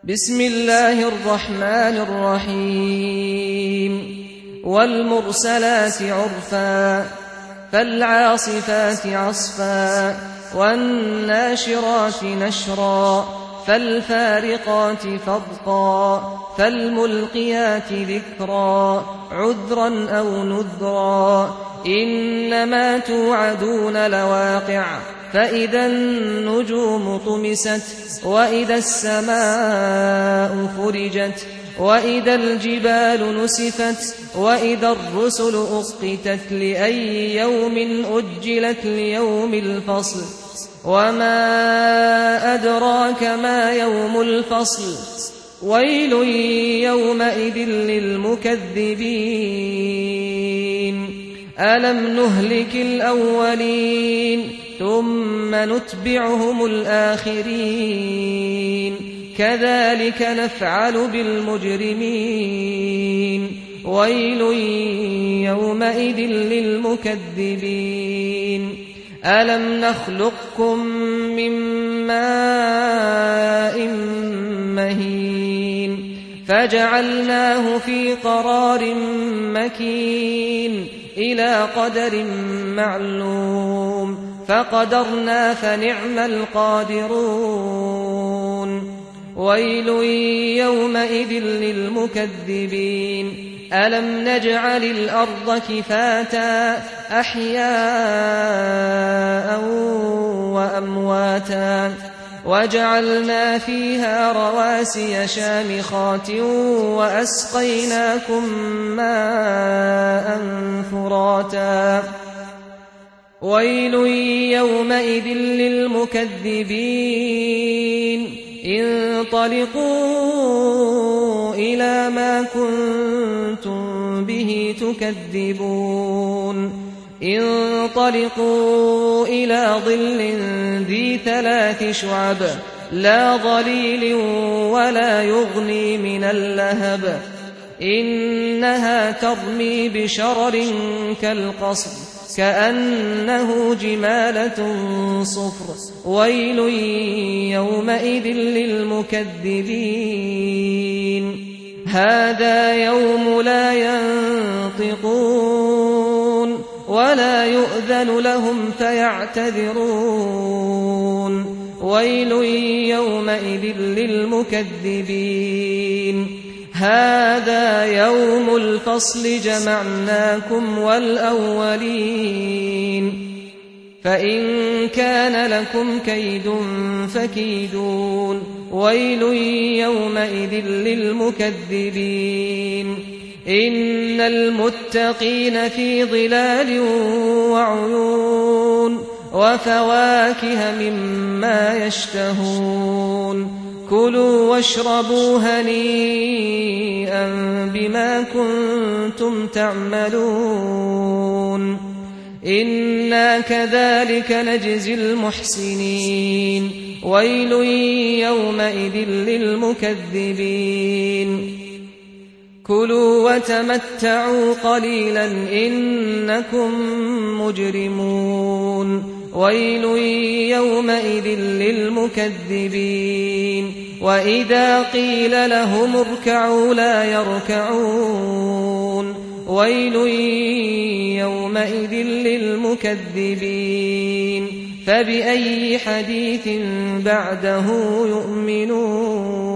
بسم الله الرحمن الرحيم والمرسلات عرفا فالعاصفات عصفا والناشرات نشرا فالفارقات فرقا فالملقيات ذكرا عذرا أو نذرا إنما توعدون لواقع فإذا النجوم طمست وإذا السماء فرجت وإذا الجبال نسفت وإذا الرسل أقتت لأي يوم أجلت ليوم الفصل وما أدراك ما يوم الفصل ويل يومئذ للمكذبين ألم نهلك الأولين ثم نتبعهم الآخرين كذلك نفعل بالمجرمين ويل يومئذ للمكذبين ألم نخلقكم من ماء مهين فجعلناه في قرار مكين إلى قدر معلوم فقدرنا فنعم القادرون ويل يومئذ للمكذبين ألم نجعل الأرض كفاتا أحياء وأمواتا وجعلنا فيها رواسي شامخات وأسقيناكم ماء فراتا ويل يومئذ للمكذبين انطلقوا إلى ما كنتم به تكذبون انطلقوا إلى ظل ذي 3 شعب لا ظليل ولا يغني من اللهب إنها ترمي بشرر كالقصر كأنه جمالة صفر ويل يومئذ للمكذبين هذا يوم لا ينطقون ولا يؤذن لهم فيعتذرون ويل يومئذ للمكذبين هذا يوم الفصل جمعناكم والأولين فإن كان لكم كيد فكيدون ويل يومئذ للمكذبين إن المتقين في ظلال وعيون وفواكه مما يشتهون كلوا واشربوا هنيئا بما كنتم تعملون إنا كذلك نجزي المحسنين ويل يومئذ للمكذبين كلوا وتمتعوا قليلا إنكم مجرمون ويل يومئذ للمكذبين وإذا قيل لهم اركعوا لا يركعون ويل يومئذ للمكذبين فبأي حديث بعده يؤمنون